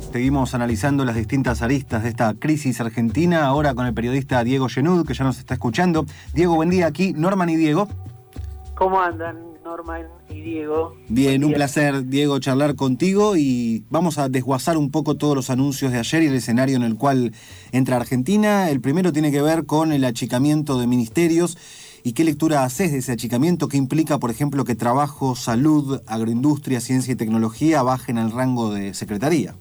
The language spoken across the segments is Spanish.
Seguimos analizando las distintas aristas de esta crisis argentina, ahora con el periodista Diego Genud, que ya nos está escuchando. Diego, buen día. Aquí Norman y Diego. ¿Cómo andan, Norman y Diego? Bien, un placer, Diego, charlar contigo, y vamos a desguazar un poco todos los anuncios de ayer y el escenario en el cual entra Argentina. El primero tiene que ver con el achicamiento de ministerios. ¿Y qué lectura haces de ese achicamiento? ¿Qué implica, por ejemplo, que trabajo, salud, agroindustria, ciencia y tecnología bajen al rango de secretaría?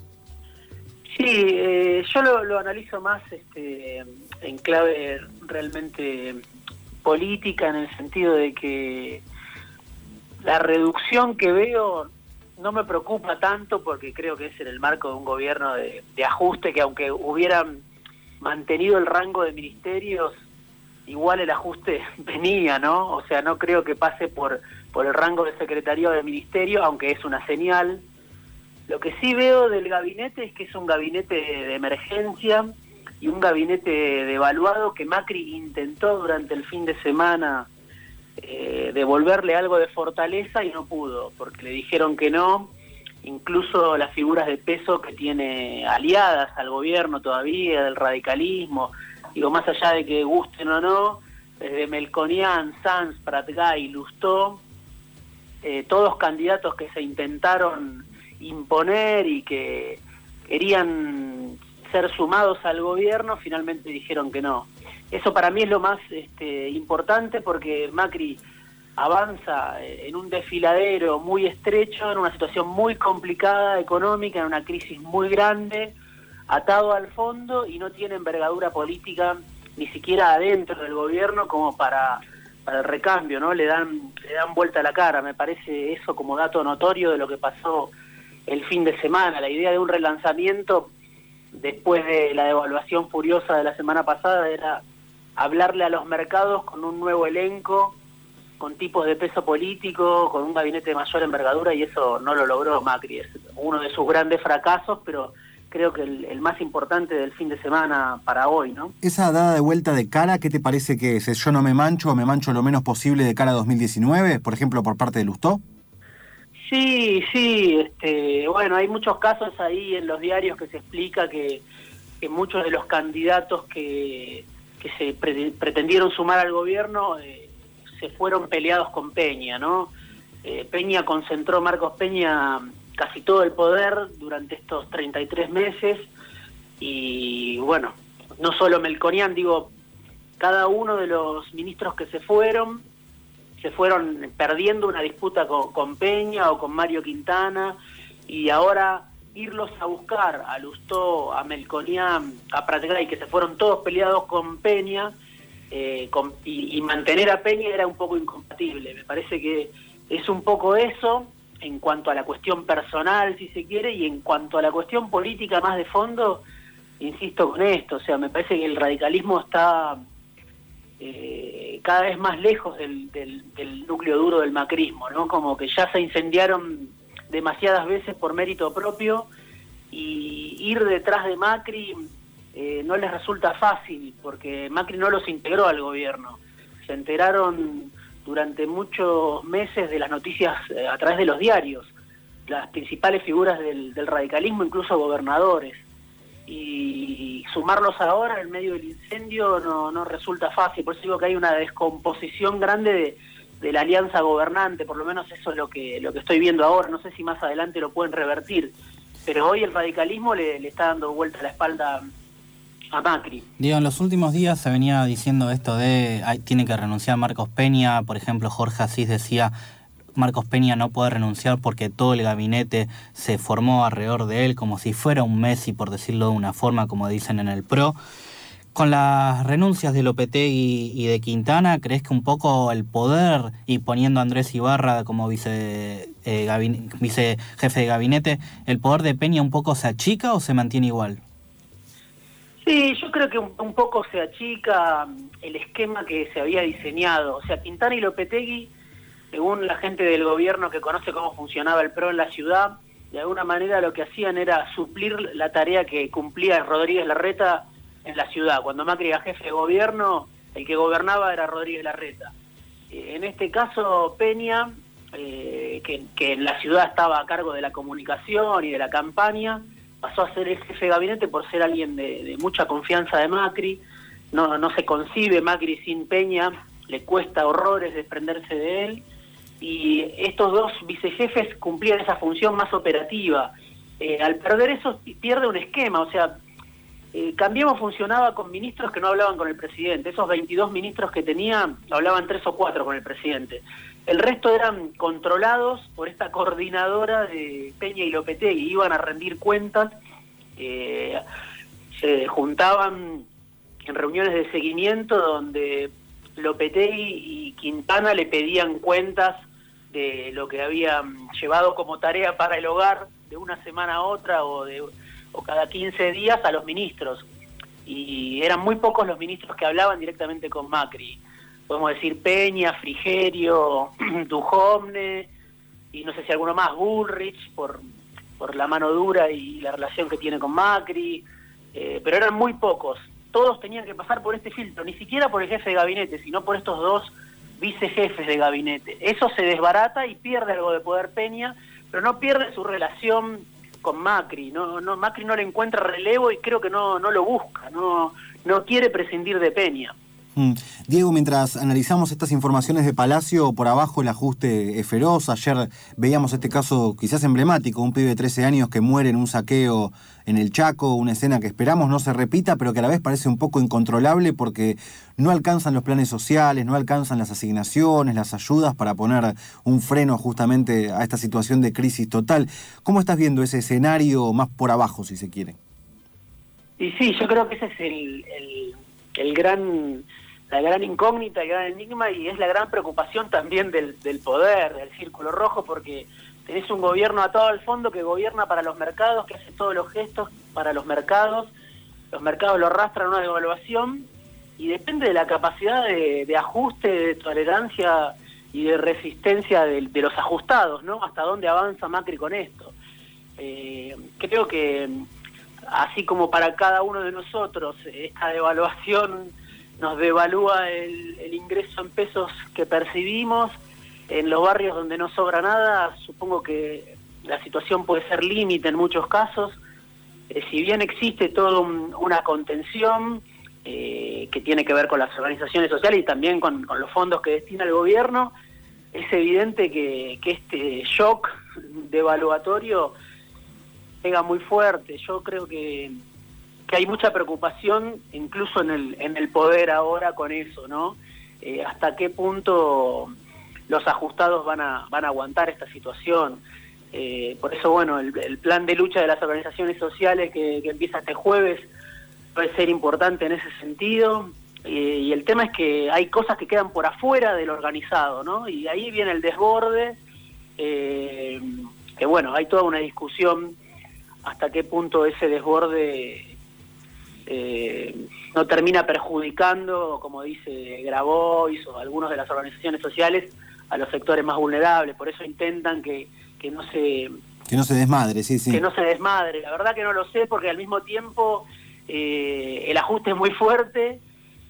Sí, yo lo analizo más en clave realmente política, en el sentido de que la reducción que veo no me preocupa tanto, porque creo que es en el marco de un gobierno de ajuste, que aunque hubieran mantenido el rango de ministerios, igual el ajuste venía, ¿no? O sea, no creo que pase por el rango de secretaría o de ministerio, aunque es una señal. Lo que sí veo del gabinete es que es un gabinete de emergencia y un gabinete devaluado, que Macri intentó durante el fin de semana devolverle algo de fortaleza y no pudo, porque le dijeron que no. Incluso las figuras de peso que tiene aliadas al gobierno todavía, del radicalismo, digo, más allá de que gusten o no, desde Melconian, Sanz, Pratgay, Lustó, todos candidatos que se intentaron imponer y que querían ser sumados al gobierno, finalmente dijeron que no. Eso para mí es lo más importante, porque Macri avanza en un desfiladero muy estrecho, en una situación muy complicada económica, en una crisis muy grande, atado al fondo, y no tiene envergadura política ni siquiera adentro del gobierno como para el recambio, ¿no? Le dan vuelta a la cara. Me parece eso como dato notorio de lo que pasó el fin de semana. La idea de un relanzamiento después de la devaluación furiosa de la semana pasada era hablarle a los mercados con un nuevo elenco, con tipos de peso político, con un gabinete de mayor envergadura, y eso no lo logró Macri. Es uno de sus grandes fracasos, pero creo que el más importante del fin de semana para hoy, ¿no? Esa dada de vuelta de cara, ¿qué te parece que es? ¿Yo no me mancho o me mancho lo menos posible de cara a 2019, por ejemplo, por parte de Lustó? Sí, bueno, hay muchos casos ahí en los diarios que se explica que muchos de los candidatos que se pretendieron sumar al gobierno se fueron peleados con Peña, ¿no? Marcos Peña casi todo el poder durante estos 33 meses, y bueno, no solo Melconian, digo, cada uno de los ministros que se fueron perdiendo una disputa con Peña o con Mario Quintana, y ahora irlos a buscar a Lustó, a Melconian, a Pratgay, que se fueron todos peleados con Peña, y mantener a Peña era un poco incompatible. Me parece que es un poco eso en cuanto a la cuestión personal, si se quiere, y en cuanto a la cuestión política más de fondo, insisto con esto, o sea, me parece que el radicalismo está cada vez más lejos del núcleo duro del macrismo, ¿no? Como que ya se incendiaron demasiadas veces por mérito propio, y ir detrás de Macri no les resulta fácil, porque Macri no los integró al gobierno. Se enteraron durante muchos meses de las noticias a través de los diarios, las principales figuras del radicalismo, incluso gobernadores. Y sumarlos ahora en medio del incendio no resulta fácil. Por eso digo que hay una descomposición grande de la alianza gobernante, por lo menos eso es lo que estoy viendo ahora. No sé si más adelante lo pueden revertir, pero hoy el radicalismo le está dando vuelta a la espalda a Macri. Diego, en los últimos días se venía diciendo esto de tiene que renunciar Marcos Peña. Por ejemplo, Jorge Asís decía: Marcos Peña no puede renunciar porque todo el gabinete se formó alrededor de él, como si fuera un Messi, por decirlo de una forma, como dicen en el PRO. Con las renuncias de Lopetegui y de Quintana, ¿crees que un poco el poder, y poniendo a Andrés Ibarra como vicejefe de gabinete, el poder de Peña un poco se achica o se mantiene igual? Sí, yo creo que un poco se achica el esquema que se había diseñado. O sea, Quintana y Lopetegui, según la gente del gobierno que conoce cómo funcionaba el PRO en la ciudad, de alguna manera lo que hacían era suplir la tarea que cumplía Rodríguez Larreta en la ciudad. Cuando Macri era jefe de gobierno, el que gobernaba era Rodríguez Larreta. En este caso, Peña, que en la ciudad estaba a cargo de la comunicación y de la campaña, pasó a ser el jefe de gabinete por ser alguien de mucha confianza de Macri. No se concibe Macri sin Peña, le cuesta horrores desprenderse de él, y estos dos vicejefes cumplían esa función más operativa. Al perder eso pierde un esquema, o sea, Cambiemos funcionaba con ministros que no hablaban con el presidente. Esos 22 ministros que tenía, hablaban 3 o 4 con el presidente. El resto eran controlados por esta coordinadora de Peña y Lopetegui, iban a rendir cuentas, se juntaban en reuniones de seguimiento donde Lopetegui y Quintana le pedían cuentas de lo que habían llevado como tarea para el hogar de una semana a otra o cada 15 días a los ministros. Y eran muy pocos los ministros que hablaban directamente con Macri. Podemos decir Peña, Frigerio, Duhovne, y no sé si alguno más, Bullrich, por la mano dura y la relación que tiene con Macri, pero eran muy pocos. Todos tenían que pasar por este filtro, ni siquiera por el jefe de gabinete, sino por estos dos vicejefes de gabinete. Eso se desbarata y pierde algo de poder Peña, pero no pierde su relación con Macri. Macri no le encuentra relevo y creo que no lo busca, no quiere prescindir de Peña. Diego, mientras analizamos estas informaciones de Palacio, por abajo el ajuste es feroz. Ayer veíamos este caso quizás emblemático, un pibe de 13 años que muere en un saqueo en el Chaco, una escena que esperamos no se repita, pero que a la vez parece un poco incontrolable porque no alcanzan los planes sociales, no alcanzan las asignaciones, las ayudas para poner un freno justamente a esta situación de crisis total. ¿Cómo estás viendo ese escenario más por abajo, si se quiere? Y sí, yo creo que ese es la gran incógnita, el gran enigma, y es la gran preocupación también del poder, del círculo rojo, porque tenés un gobierno atado al fondo que gobierna para los mercados, que hace todos los gestos para los mercados lo arrastran a una devaluación, y depende de la capacidad de ajuste, de tolerancia y de resistencia de los ajustados, ¿no? Hasta dónde avanza Macri con esto. Creo que así como para cada uno de nosotros esta devaluación nos devalúa el ingreso en pesos que percibimos, en los barrios donde no sobra nada, supongo que la situación puede ser límite en muchos casos. Si bien existe toda una contención que tiene que ver con las organizaciones sociales y también con los fondos que destina el gobierno, es evidente que este shock devaluatorio pega muy fuerte. Yo creo que hay mucha preocupación incluso en el poder ahora con eso, ¿no? Hasta qué punto los ajustados van a aguantar esta situación. Por eso, bueno, el plan de lucha de las organizaciones sociales que empieza este jueves puede ser importante en ese sentido. Y el tema es que hay cosas que quedan por afuera del organizado, ¿no? Y ahí viene el desborde, que bueno, hay toda una discusión hasta qué punto ese desborde no termina perjudicando, como dice Grabois o algunos de las organizaciones sociales, a los sectores más vulnerables. Por eso intentan que no se desmadre, sí. Que no se desmadre. La verdad que no lo sé, porque al mismo tiempo el ajuste es muy fuerte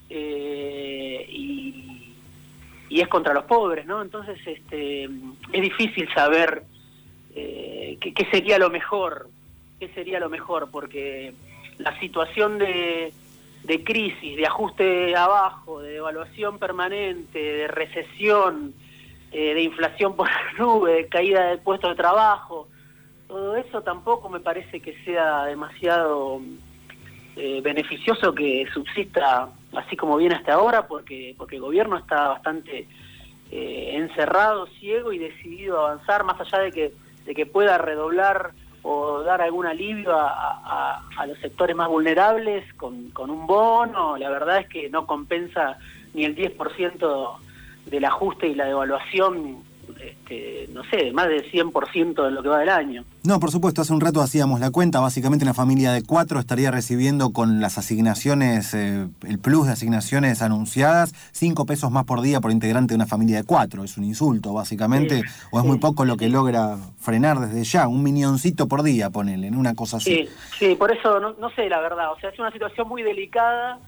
y es contra los pobres, ¿no? Entonces es difícil saber qué sería lo mejor. ¿Qué sería lo mejor? Porque la situación de crisis, de ajuste abajo, de devaluación permanente, de recesión, de inflación por la nube, de caída de puestos de trabajo, todo eso tampoco me parece que sea demasiado beneficioso que subsista así como viene hasta ahora, porque el gobierno está bastante encerrado, ciego y decidido a avanzar, más allá de que pueda redoblar o dar algún alivio a los sectores más vulnerables con un bono. La verdad es que no compensa ni el 10% del ajuste y la devaluación, no sé, más del 100% de lo que va del año. No, por supuesto, hace un rato hacíamos la cuenta, básicamente una familia de 4 estaría recibiendo con las asignaciones, el plus de asignaciones anunciadas, 5 pesos más por día por integrante de una familia de 4, es un insulto básicamente, o es muy poco lo que logra frenar desde ya, un milloncito por día, ponele, en una cosa así. Sí, por eso no sé la verdad, o sea, es una situación muy delicada.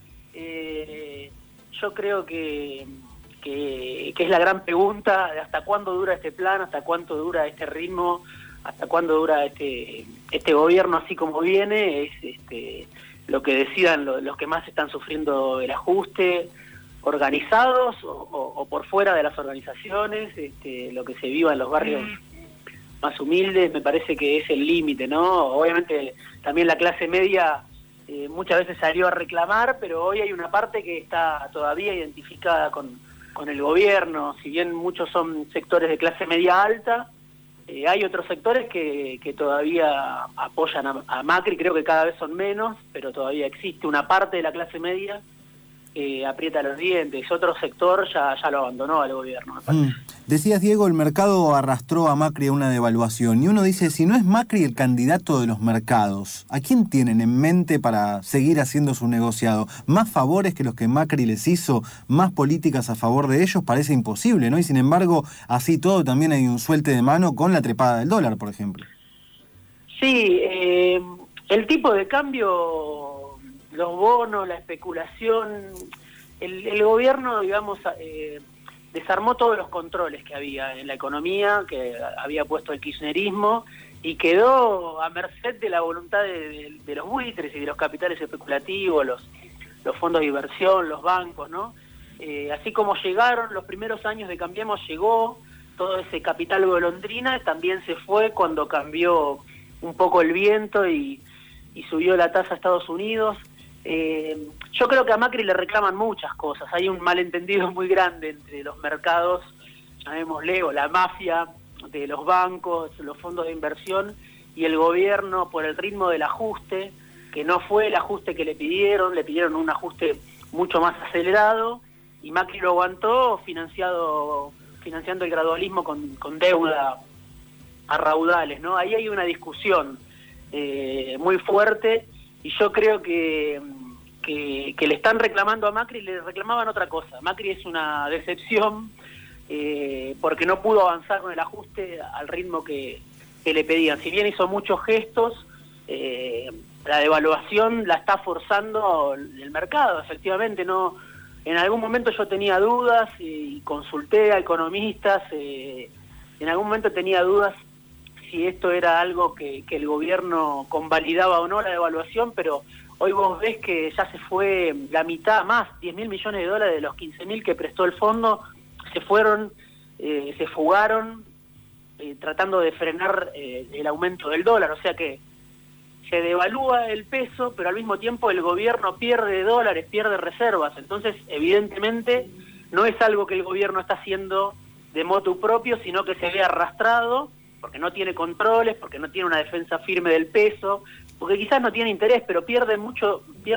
Yo creo que es la gran pregunta de hasta cuándo dura este plan, hasta cuánto dura este ritmo, hasta cuándo dura este gobierno así como viene, es lo que decidan los que más están sufriendo el ajuste, organizados o por fuera de las organizaciones, lo que se viva en los barrios más humildes, me parece que es el límite, ¿no? Obviamente también la clase media muchas veces salió a reclamar, pero hoy hay una parte que está todavía identificada con el gobierno, si bien muchos son sectores de clase media alta, hay otros sectores que todavía apoyan a Macri, creo que cada vez son menos, pero todavía existe una parte de la clase media aprieta los dientes, otro sector ya lo abandonó al gobierno, me parece. Decías, Diego, el mercado arrastró a Macri a una devaluación, y uno dice, si no es Macri el candidato de los mercados, ¿a quién tienen en mente para seguir haciendo su negociado? ¿Más favores que los que Macri les hizo? ¿Más políticas a favor de ellos? Parece imposible, ¿no? Y sin embargo, así todo también hay un suelte de mano con la trepada del dólar, por ejemplo. Sí, el tipo de cambio, los bonos, la especulación, el gobierno, digamos, desarmó todos los controles que había en la economía, que había puesto el kirchnerismo, y quedó a merced de la voluntad de los buitres y de los capitales especulativos, los fondos de inversión, los bancos, ¿no? Así como llegaron los primeros años de Cambiemos, llegó todo ese capital golondrina, también se fue cuando cambió un poco el viento y subió la tasa a Estados Unidos. Yo creo que a Macri le reclaman muchas cosas, hay un malentendido muy grande entre los mercados, llamémosle, o la mafia de los bancos, los fondos de inversión y el gobierno por el ritmo del ajuste, que no fue el ajuste que le pidieron un ajuste mucho más acelerado, y Macri lo aguantó financiando el gradualismo con deuda a raudales, ¿no? Ahí hay una discusión muy fuerte, y yo creo que le están reclamando a Macri, le reclamaban otra cosa. Macri es una decepción porque no pudo avanzar con el ajuste al ritmo que le pedían. Si bien hizo muchos gestos, la devaluación la está forzando el mercado, efectivamente. No, en algún momento yo tenía dudas y consulté a economistas, en algún momento tenía dudas si esto era algo que el gobierno convalidaba o no, la devaluación, pero hoy vos ves que ya se fue la mitad, más, 10.000 millones de dólares de los 15.000 que prestó el fondo, se fugaron, tratando de frenar el aumento del dólar, o sea que se devalúa el peso, pero al mismo tiempo el gobierno pierde dólares, pierde reservas, entonces evidentemente no es algo que el gobierno está haciendo de motu propio, sino que se ve arrastrado, porque no tiene controles, porque no tiene una defensa firme del peso, porque quizás no tiene interés, pero pierde muchas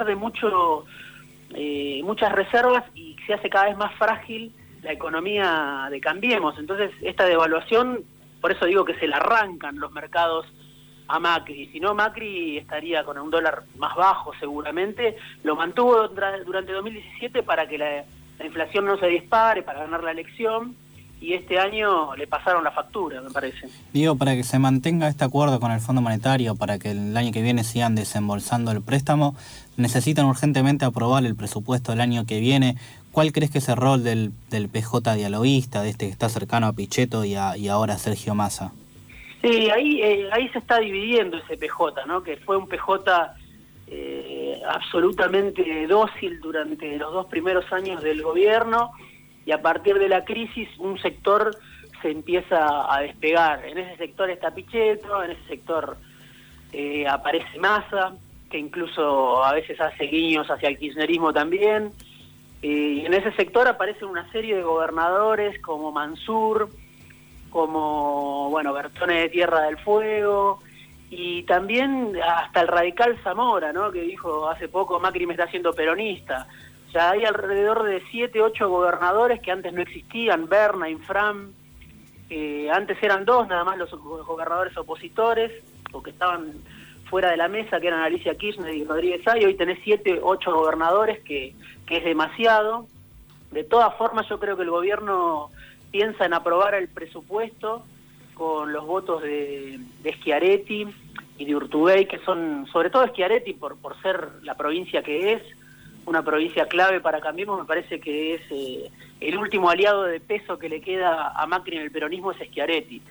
reservas y se hace cada vez más frágil la economía de Cambiemos. Entonces esta devaluación, por eso digo que se la arrancan los mercados a Macri, si no Macri estaría con un dólar más bajo seguramente, lo mantuvo durante 2017 para que la inflación no se dispare, para ganar la elección, y este año le pasaron la factura, me parece. Digo, para que se mantenga este acuerdo con el Fondo Monetario, para que el año que viene sigan desembolsando el préstamo, necesitan urgentemente aprobar el presupuesto del año que viene. ¿Cuál crees que es el rol del PJ dialoguista, de que está cercano a Pichetto y ahora a Sergio Massa? Sí, ahí se está dividiendo ese PJ, ¿no? Que fue un PJ absolutamente dócil durante los 2 primeros años del gobierno, y a partir de la crisis un sector se empieza a despegar. En ese sector está Pichetto, en ese sector aparece Massa, que incluso a veces hace guiños hacia el kirchnerismo también, y en ese sector aparecen una serie de gobernadores como Mansur, como Bertone de Tierra del Fuego, y también hasta el radical Zamora, ¿no? Que dijo hace poco, Macri me está haciendo peronista. O sea, hay alrededor de 7, 8 gobernadores que antes no existían, Berna, Infram, antes eran 2 nada más los gobernadores opositores, o que estaban fuera de la mesa, que eran Alicia Kirchner y Rodríguez Sá, y hoy tenés 7, 8 gobernadores, que es demasiado. De todas formas, yo creo que el gobierno piensa en aprobar el presupuesto con los votos de Schiaretti y de Urtubey, que son, sobre todo Schiaretti, por ser la provincia que es, una provincia clave para Cambiemos. Me parece que es el último aliado de peso que le queda a Macri en el peronismo, es Schiaretti.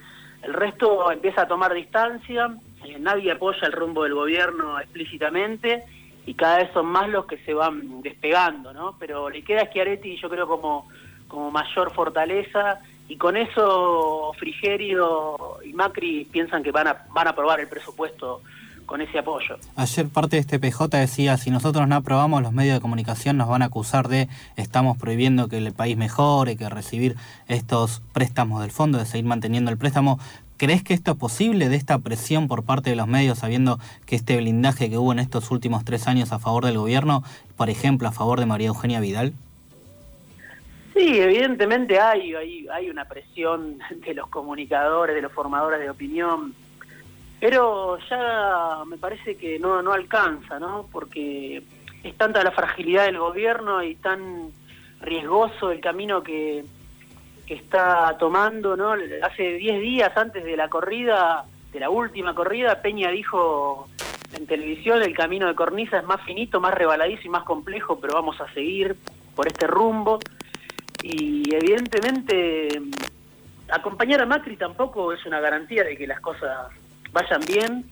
El resto empieza a tomar distancia, nadie apoya el rumbo del gobierno explícitamente y cada vez son más los que se van despegando, ¿no? Pero le queda a Schiaretti, yo creo, como mayor fortaleza, y con eso Frigerio y Macri piensan que van a aprobar el presupuesto con ese apoyo. Ayer parte de este PJ decía, si nosotros no aprobamos, los medios de comunicación nos van a acusar de estamos prohibiendo que el país mejore, que recibir estos préstamos del fondo, de seguir manteniendo el préstamo. ¿Crees que esto es posible, de esta presión por parte de los medios, sabiendo que este blindaje que hubo en estos últimos 3 años a favor del gobierno, por ejemplo, a favor de María Eugenia Vidal? Sí, evidentemente hay una presión de los comunicadores, de los formadores de opinión, pero ya me parece que no alcanza, ¿no? Porque es tanta la fragilidad del gobierno y tan riesgoso el camino que está tomando, ¿no? Hace 10 días antes de la corrida, de la última corrida, Peña dijo en televisión: el camino de Cornisa es más finito, más rebaladizo y más complejo, pero vamos a seguir por este rumbo. Y evidentemente acompañar a Macri tampoco es una garantía de que las cosas vayan bien,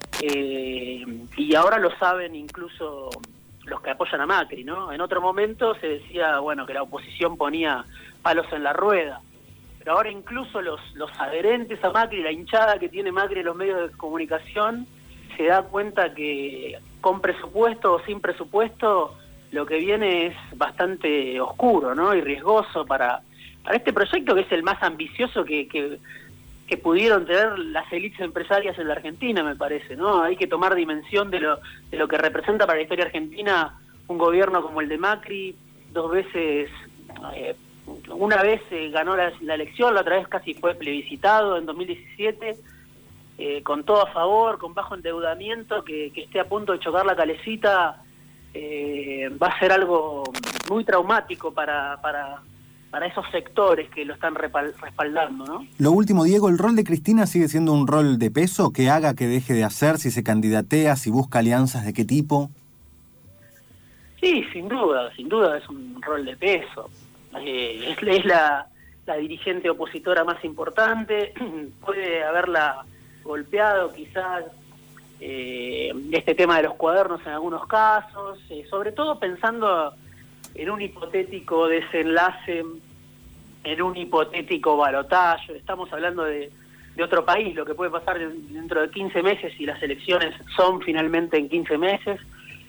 y ahora lo saben incluso los que apoyan a Macri, ¿no? En otro momento se decía, bueno, que la oposición ponía palos en la rueda, pero ahora incluso los adherentes a Macri, la hinchada que tiene Macri en los medios de comunicación, se da cuenta que con presupuesto o sin presupuesto lo que viene es bastante oscuro, ¿no? Y riesgoso para este proyecto, que es el más ambicioso que pudieron tener las élites empresarias en la Argentina, me parece, ¿no? Hay que tomar dimensión de lo que representa para la historia argentina un gobierno como el de Macri, 2 veces, una vez ganó la elección, la otra vez casi fue plebiscitado en 2017, con todo a favor, con bajo endeudamiento, que esté a punto de chocar la calecita, va a ser algo muy traumático para esos sectores que lo están respaldando, ¿no? Lo último, Diego, ¿el rol de Cristina sigue siendo un rol de peso? ¿Qué haga, que deje de hacer? ¿Si se candidatea? ¿Si busca alianzas? ¿De qué tipo? Sí, sin duda es un rol de peso. Es la dirigente opositora más importante, puede haberla golpeado quizás este tema de los cuadernos en algunos casos, sobre todo pensando en un hipotético desenlace, en un hipotético balotaje. Estamos hablando de otro país, lo que puede pasar dentro de 15 meses si las elecciones son finalmente en 15 meses.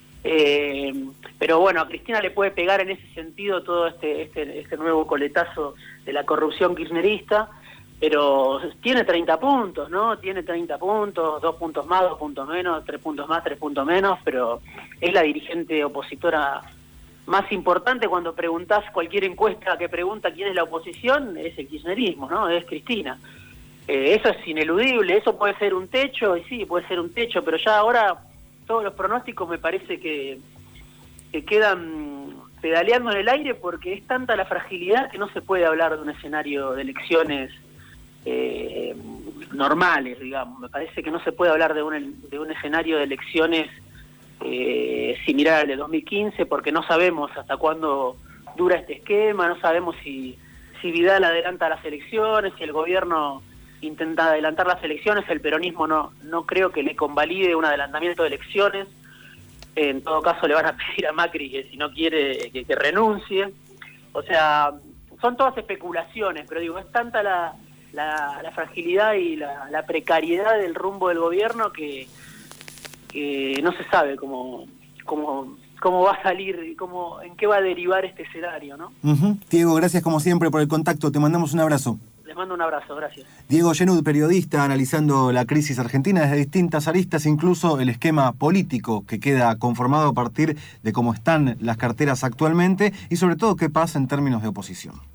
Pero bueno, a Cristina le puede pegar en ese sentido todo este nuevo coletazo de la corrupción kirchnerista, pero tiene 30 puntos, ¿no? Tiene 30 puntos, 2 puntos más, 2 puntos menos, 3 puntos más, 3 puntos menos, pero es la dirigente opositora más importante. Cuando preguntás cualquier encuesta que pregunta quién es la oposición, es el kirchnerismo, ¿no? Es Cristina. Eso es ineludible, eso puede ser un techo, y sí, puede ser un techo, pero ya ahora todos los pronósticos me parece que quedan pedaleando en el aire, porque es tanta la fragilidad que no se puede hablar de un escenario de elecciones normales, digamos. Me parece que no se puede hablar de un escenario de elecciones similar al de 2015, porque no sabemos hasta cuándo dura este esquema, no sabemos si Vidal adelanta las elecciones, si el gobierno intenta adelantar las elecciones, el peronismo no creo que le convalide un adelantamiento de elecciones. En todo caso le van a pedir a Macri que, si no quiere, que renuncie. O sea, son todas especulaciones, pero digo, es tanta la fragilidad y la precariedad del rumbo del gobierno que no se sabe cómo va a salir, en qué va a derivar este escenario, ¿no? Diego, gracias como siempre por el contacto, te mandamos un abrazo. Les mando un abrazo, gracias. Diego Genud, periodista, analizando la crisis argentina desde distintas aristas, incluso el esquema político que queda conformado a partir de cómo están las carteras actualmente y sobre todo qué pasa en términos de oposición.